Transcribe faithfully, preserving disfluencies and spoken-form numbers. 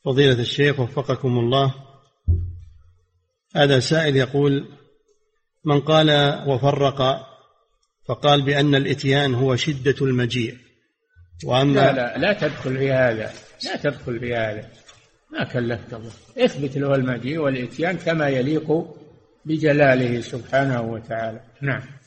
فضيلة الشيخ وفقكم الله، هذا سائل يقول: من قال وفرق فقال بأن الإتيان هو شدة المجيء، وأما لا لا لا تدخل في هذا، لا تدخل في هذا، ما كلفك الله، اثبت له المجيء والإتيان كما يليق بجلاله سبحانه وتعالى. نعم.